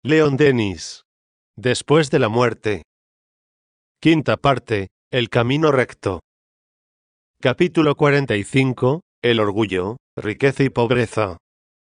Leon Denis. Después de la muerte. Quinta parte, el camino recto. Capítulo 45, el orgullo, riqueza y pobreza.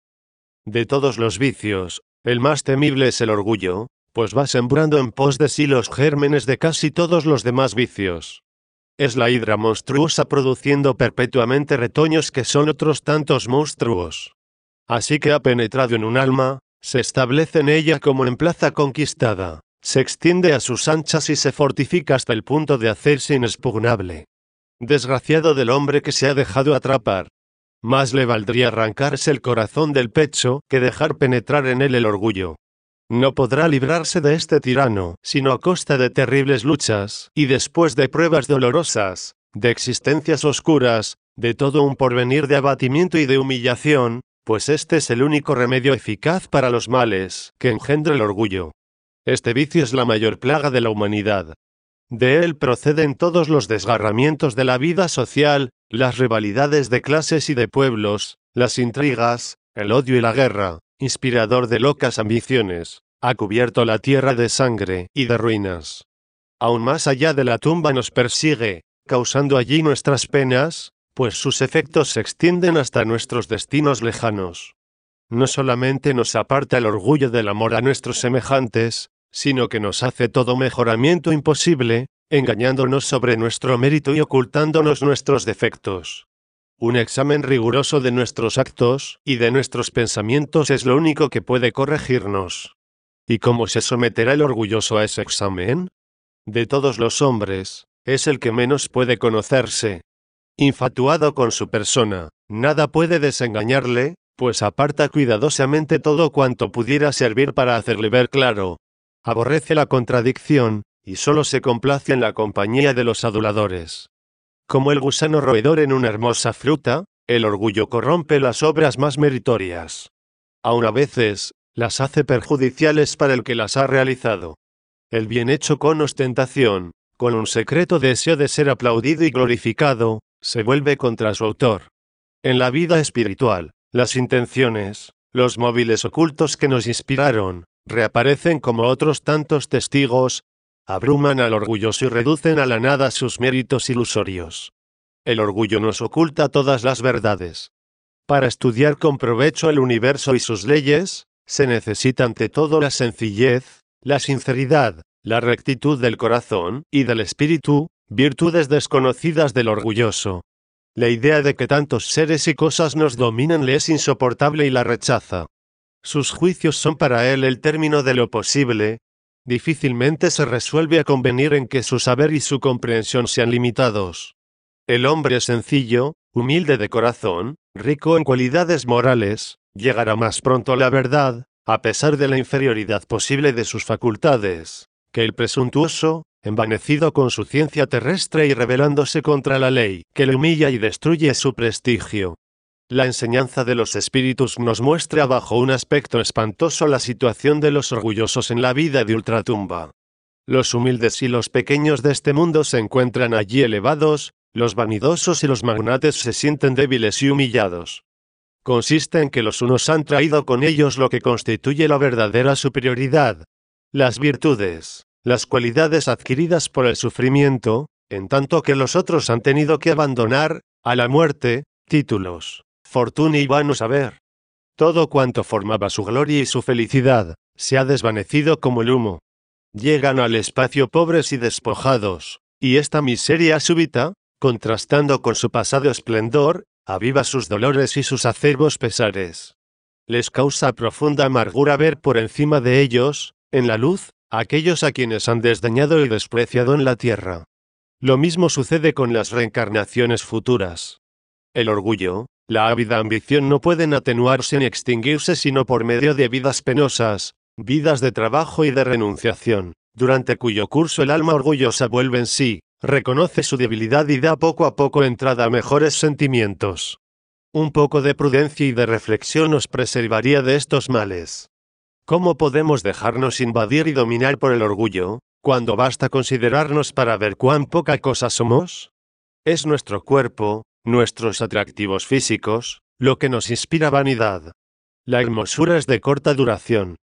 De todos los vicios, el más temible es el orgullo, pues va sembrando en pos de sí los gérmenes de casi todos los demás vicios. Es la hidra monstruosa produciendo perpetuamente retoños que son otros tantos monstruos. Así que ha penetrado en un alma, se establece en ella como en plaza conquistada, se extiende a sus anchas y se fortifica hasta el punto de hacerse inexpugnable. Desgraciado del hombre que se ha dejado atrapar. Más le valdría arrancarse el corazón del pecho que dejar penetrar en él el orgullo. No podrá librarse de este tirano, sino a costa de terribles luchas, y después de pruebas dolorosas, de existencias oscuras, de todo un porvenir de abatimiento y de humillación, pues este es el único remedio eficaz para los males que engendra el orgullo. Este vicio es la mayor plaga de la humanidad. De él proceden todos los desgarramientos de la vida social, las rivalidades de clases y de pueblos, las intrigas, el odio y la guerra, inspirador de locas ambiciones, ha cubierto la tierra de sangre y de ruinas. Aún más allá de la tumba nos persigue, causando allí nuestras penas, pues sus efectos se extienden hasta nuestros destinos lejanos. No solamente nos aparta el orgullo del amor a nuestros semejantes, sino que nos hace todo mejoramiento imposible, engañándonos sobre nuestro mérito y ocultándonos nuestros defectos. Un examen riguroso de nuestros actos y de nuestros pensamientos es lo único que puede corregirnos. ¿Y cómo se someterá el orgulloso a ese examen? De todos los hombres, es el que menos puede conocerse. Infatuado con su persona, nada puede desengañarle, pues aparta cuidadosamente todo cuanto pudiera servir para hacerle ver claro. Aborrece la contradicción, y solo se complace en la compañía de los aduladores. Como el gusano roedor en una hermosa fruta, el orgullo corrompe las obras más meritorias. Aun a veces, las hace perjudiciales para el que las ha realizado. El bien hecho con ostentación, con un secreto deseo de ser aplaudido y glorificado, se vuelve contra su autor. En la vida espiritual, las intenciones, los móviles ocultos que nos inspiraron, reaparecen como otros tantos testigos, abruman al orgulloso y reducen a la nada sus méritos ilusorios. El orgullo nos oculta todas las verdades. Para estudiar con provecho el universo y sus leyes, se necesita ante todo la sencillez, la sinceridad, la rectitud del corazón y del espíritu, virtudes desconocidas del orgulloso. La idea de que tantos seres y cosas nos dominan le es insoportable y la rechaza. Sus juicios son para él el término de lo posible. Difícilmente se resuelve a convenir en que su saber y su comprensión sean limitados. El hombre sencillo, humilde de corazón, rico en cualidades morales, llegará más pronto a la verdad, a pesar de la inferioridad posible de sus facultades, que el presuntuoso, envanecido con su ciencia terrestre y rebelándose contra la ley, que le humilla y destruye su prestigio. La enseñanza de los espíritus nos muestra bajo un aspecto espantoso la situación de los orgullosos en la vida de ultratumba. Los humildes y los pequeños de este mundo se encuentran allí elevados, los vanidosos y los magnates se sienten débiles y humillados. Consiste en que los unos han traído con ellos lo que constituye la verdadera superioridad, las virtudes, las cualidades adquiridas por el sufrimiento, en tanto que los otros han tenido que abandonar, a la muerte, títulos, fortuna y vano saber. Todo cuanto formaba su gloria y su felicidad, se ha desvanecido como el humo. Llegan al espacio pobres y despojados, y esta miseria súbita, contrastando con su pasado esplendor, aviva sus dolores y sus acerbos pesares. Les causa profunda amargura ver por encima de ellos, en la luz, a aquellos a quienes han desdeñado y despreciado en la tierra. Lo mismo sucede con las reencarnaciones futuras. El orgullo, la ávida ambición no pueden atenuarse ni extinguirse sino por medio de vidas penosas, vidas de trabajo y de renunciación, durante cuyo curso el alma orgullosa vuelve en sí, reconoce su debilidad y da poco a poco entrada a mejores sentimientos. Un poco de prudencia y de reflexión nos preservaría de estos males. ¿Cómo podemos dejarnos invadir y dominar por el orgullo, cuando basta considerarnos para ver cuán poca cosa somos? Es nuestro cuerpo, nuestros atractivos físicos, lo que nos inspira vanidad. La hermosura es de corta duración.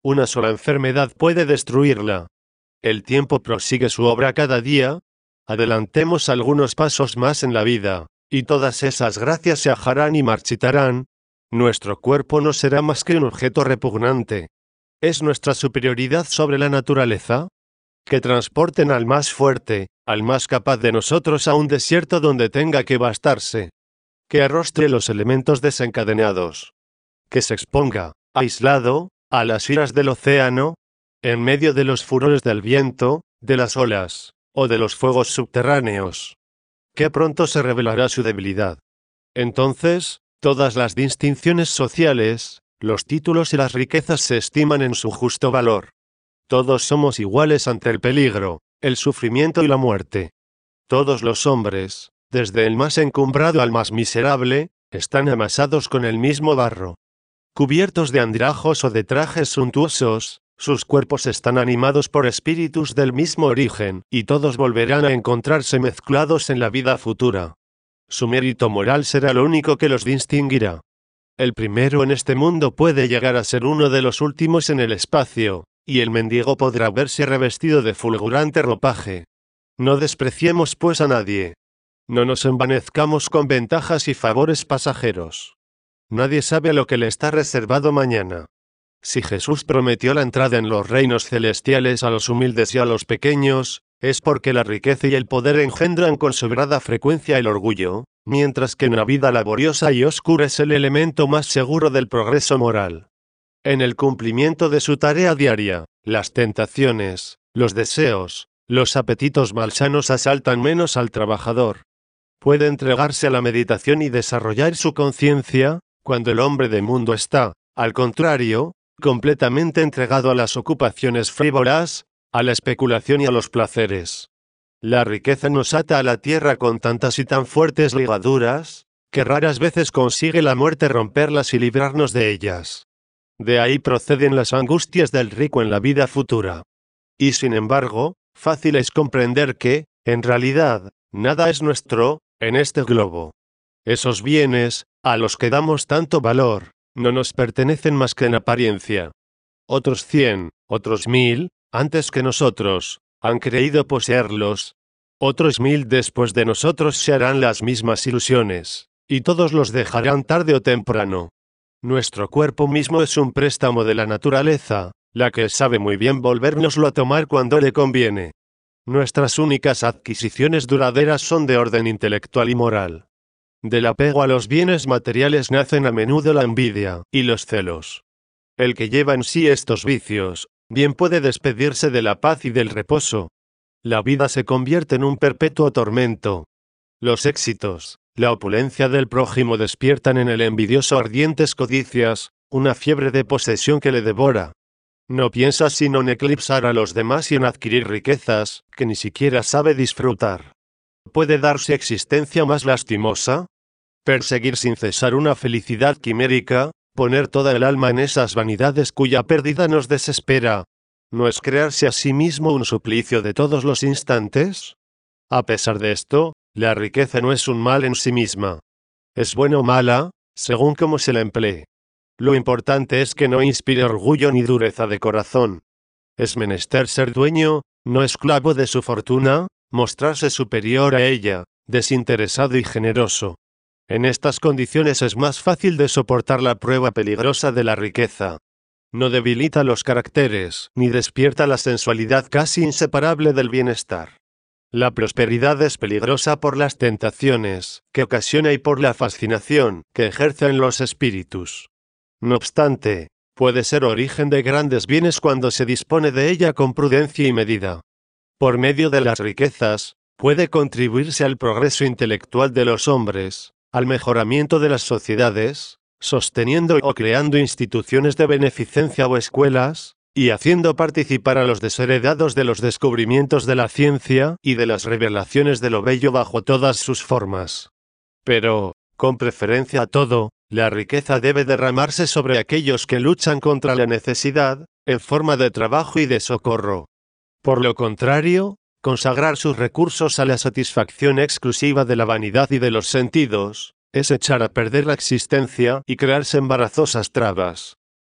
Una sola enfermedad puede destruirla. El tiempo prosigue su obra cada día. Adelantemos algunos pasos más en la vida, y todas esas gracias se ajarán y marchitarán. Nuestro cuerpo no será más que un objeto repugnante. ¿Es nuestra superioridad sobre la naturaleza? Que transporten al más fuerte, al más capaz de nosotros a un desierto donde tenga que bastarse. Que arrostre los elementos desencadenados. Que se exponga, aislado, a las iras del océano, en medio de los furores del viento, de las olas, o de los fuegos subterráneos. Que pronto se revelará su debilidad. Entonces, todas las distinciones sociales, los títulos y las riquezas se estiman en su justo valor. Todos somos iguales ante el peligro, el sufrimiento y la muerte. Todos los hombres, desde el más encumbrado al más miserable, están amasados con el mismo barro. Cubiertos de andrajos o de trajes suntuosos, sus cuerpos están animados por espíritus del mismo origen, y todos volverán a encontrarse mezclados en la vida futura. Su mérito moral será lo único que los distinguirá. El primero en este mundo puede llegar a ser uno de los últimos en el espacio, y el mendigo podrá verse revestido de fulgurante ropaje. No despreciemos pues a nadie. No nos envanezcamos con ventajas y favores pasajeros. Nadie sabe lo que le está reservado mañana. Si Jesús prometió la entrada en los reinos celestiales a los humildes y a los pequeños, es porque la riqueza y el poder engendran con sobrada frecuencia el orgullo, mientras que una vida laboriosa y oscura es el elemento más seguro del progreso moral. En el cumplimiento de su tarea diaria, las tentaciones, los deseos, los apetitos malsanos asaltan menos al trabajador. Puede entregarse a la meditación y desarrollar su conciencia, cuando el hombre de mundo está, al contrario, completamente entregado a las ocupaciones frívolas, a la especulación y a los placeres. La riqueza nos ata a la tierra con tantas y tan fuertes ligaduras, que raras veces consigue la muerte romperlas y librarnos de ellas. De ahí proceden las angustias del rico en la vida futura. Y sin embargo, fácil es comprender que, en realidad, nada es nuestro, en este globo. Esos bienes, a los que damos tanto valor, no nos pertenecen más que en apariencia. Otros 100, otros 1000, antes que nosotros, han creído poseerlos. Otros 1000 después de nosotros se harán las mismas ilusiones, y todos los dejarán tarde o temprano. Nuestro cuerpo mismo es un préstamo de la naturaleza, la que sabe muy bien volvérnoslo a tomar cuando le conviene. Nuestras únicas adquisiciones duraderas son de orden intelectual y moral. Del apego a los bienes materiales nacen a menudo la envidia y los celos. El que lleva en sí estos vicios, bien puede despedirse de la paz y del reposo. La vida se convierte en un perpetuo tormento. Los éxitos, la opulencia del prójimo despiertan en el envidioso ardientes codicias, una fiebre de posesión que le devora. No piensa sino en eclipsar a los demás y en adquirir riquezas, que ni siquiera sabe disfrutar. ¿Puede darse existencia más lastimosa? Perseguir sin cesar una felicidad quimérica, poner toda el alma en esas vanidades cuya pérdida nos desespera, ¿no es crearse a sí mismo un suplicio de todos los instantes? A pesar de esto, la riqueza no es un mal en sí misma. Es buena o mala, según cómo se la emplee. Lo importante es que no inspire orgullo ni dureza de corazón. Es menester ser dueño, no esclavo de su fortuna, mostrarse superior a ella, desinteresado y generoso. En estas condiciones es más fácil de soportar la prueba peligrosa de la riqueza. No debilita los caracteres, ni despierta la sensualidad casi inseparable del bienestar. La prosperidad es peligrosa por las tentaciones que ocasiona y por la fascinación que ejerce en los espíritus. No obstante, puede ser origen de grandes bienes cuando se dispone de ella con prudencia y medida. Por medio de las riquezas, puede contribuirse al progreso intelectual de los hombres, al mejoramiento de las sociedades, sosteniendo o creando instituciones de beneficencia o escuelas, y haciendo participar a los desheredados de los descubrimientos de la ciencia y de las revelaciones de lo bello bajo todas sus formas. Pero, con preferencia a todo, la riqueza debe derramarse sobre aquellos que luchan contra la necesidad, en forma de trabajo y de socorro. Por lo contrario, consagrar sus recursos a la satisfacción exclusiva de la vanidad y de los sentidos, es echar a perder la existencia y crearse embarazosas trabas.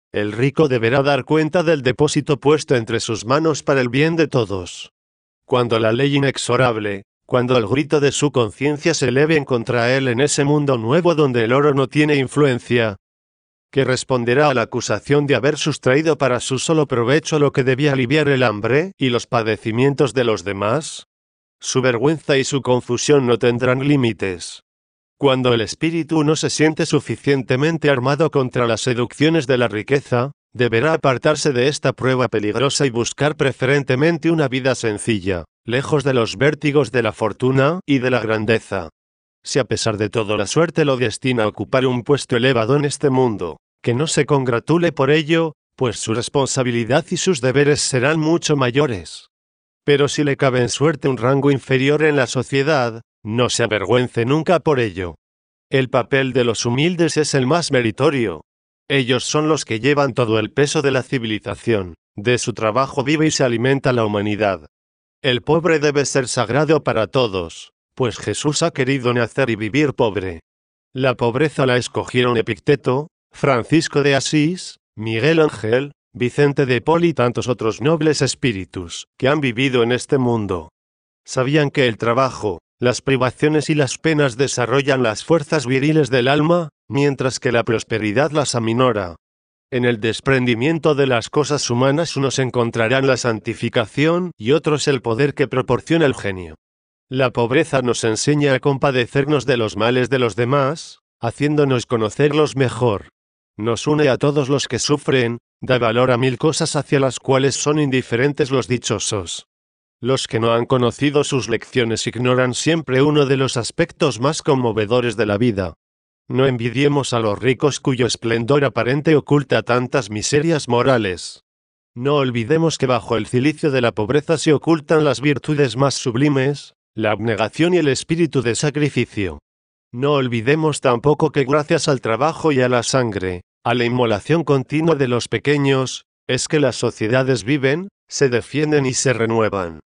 El rico deberá dar cuenta del depósito puesto entre sus manos para el bien de todos. Cuando la ley inexorable, cuando el grito de su conciencia se eleve contra él en ese mundo nuevo donde el oro no tiene influencia, que responderá a la acusación de haber sustraído para su solo provecho lo que debía aliviar el hambre y los padecimientos de los demás, su vergüenza y su confusión no tendrán límites. Cuando el espíritu no se siente suficientemente armado contra las seducciones de la riqueza, deberá apartarse de esta prueba peligrosa y buscar preferentemente una vida sencilla, lejos de los vértigos de la fortuna y de la grandeza. Si a pesar de todo la suerte lo destina a ocupar un puesto elevado en este mundo, que no se congratule por ello, pues su responsabilidad y sus deberes serán mucho mayores. Pero si le cabe en suerte un rango inferior en la sociedad, no se avergüence nunca por ello. El papel de los humildes es el más meritorio. Ellos son los que llevan todo el peso de la civilización, de su trabajo vive y se alimenta la humanidad. El pobre debe ser sagrado para todos, pues Jesús ha querido nacer y vivir pobre. La pobreza la escogieron Epicteto, Francisco de Asís, Miguel Ángel, Vicente de Paul y tantos otros nobles espíritus que han vivido en este mundo. Sabían que el trabajo, las privaciones y las penas desarrollan las fuerzas viriles del alma, mientras que la prosperidad las aminora. En el desprendimiento de las cosas humanas unos encontrarán la santificación y otros el poder que proporciona el genio. La pobreza nos enseña a compadecernos de los males de los demás, haciéndonos conocerlos mejor. Nos une a todos los que sufren, da valor a 1000 cosas hacia las cuales son indiferentes los dichosos. Los que no han conocido sus lecciones ignoran siempre uno de los aspectos más conmovedores de la vida. No envidiemos a los ricos cuyo esplendor aparente oculta tantas miserias morales. No olvidemos que bajo el cilicio de la pobreza se ocultan las virtudes más sublimes, la abnegación y el espíritu de sacrificio. No olvidemos tampoco que gracias al trabajo y a la sangre, a la inmolación continua de los pequeños, es que las sociedades viven, se defienden y se renuevan.